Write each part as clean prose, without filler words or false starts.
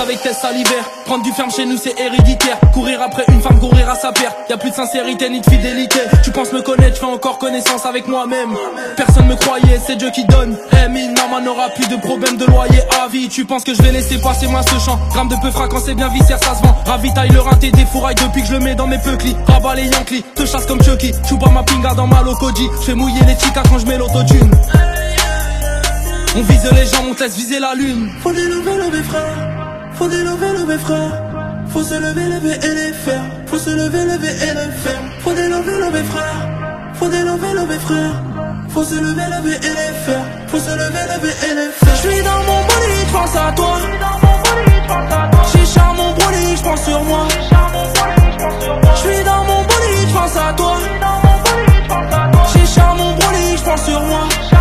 avec Tess à l'hiver. Prendre du ferme chez nous c'est héréditaire. Courir après une femme, courir à sa perte. Y'a plus de sincérité ni de fidélité. Tu penses me connaître, je fais encore connaissance avec moi-même. Personne me croyait, c'est Dieu qui donne. Mine, maman n'aura plus de problème de loyer à vie. Tu penses que je vais laisser passer moi ce champ. Gramme de peu quand c'est bien viscère, ça se vend. Ravitaille le rinté des fourrailles depuis que je le mets dans mes peuklis. Rabat les Yankees, te chasse comme Chucky. J'suis pas ma pinga dans ma locoji. J'fais mouiller les chicas quand je mets l'autotune. On vise les gens, on te laisse viser la lune. Faut délever, lever frère. Faut délever, lever frère. Faut se lever, lever et les faire. Faut se lever, lever et les faire. Faut délever, lever frère. Faut délever, lever frère. Faut se lever, lever et les faire. Faut se lever, lever et les faire. J'suis dans mon bolide, j'pense à toi. Chicha mon bolide, j'pense sur moi. J'suis dans mon bolide, j'pense à toi. Chicha mon bolide, j'pense sur moi.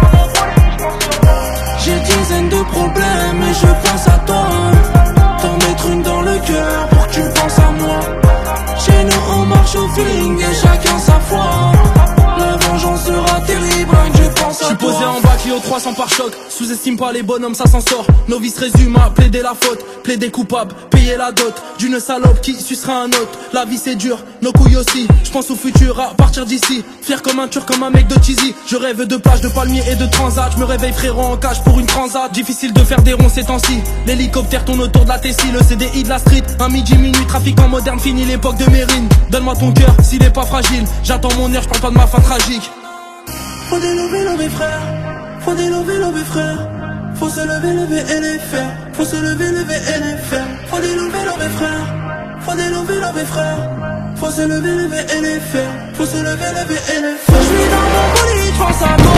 J'ai dizaines de problèmes et je pense à toi. T'en mettre une dans le cœur pour que tu penses à moi. Chez nous on marche au feeling et chacun sa foi. La vengeance sera terrible, rien que je pense à toi. J'suis posé en bas, Clio 300 par choc. Sous-estime pas les bonhommes, ça s'en sort. Novice résume à plaider la faute. Plaider coupable, payer la dot d'une salope qui sucera un autre. La vie c'est dur, nos couilles aussi. J'pense au futur à partir d'ici. Fier comme un turc, comme un mec de cheesy. Je rêve de plage, de palmiers et de transat. Je me réveille frérot en cage pour une transat. Difficile de faire des ronds ces temps-ci. L'hélicoptère tourne autour de la Tessie. Le CDI de la street. Un midi, minuit, trafiquant moderne, fini l'époque de Mérine. Donne-moi ton cœur s'il est pas fragile. J'attends mon heure, j'parle pas de ma fin tragique. Faut délever, lever frère. Faut délever, lever frère. Faut se lever, lever et les faire. Faut se lever, lever et les faire. Faut délever, lever frère. Faut délever, lever frère. Faut se lever, lever et les faire. Faut se lever, lever et les faire. J'suis dans mon bolide, j'pense à toi.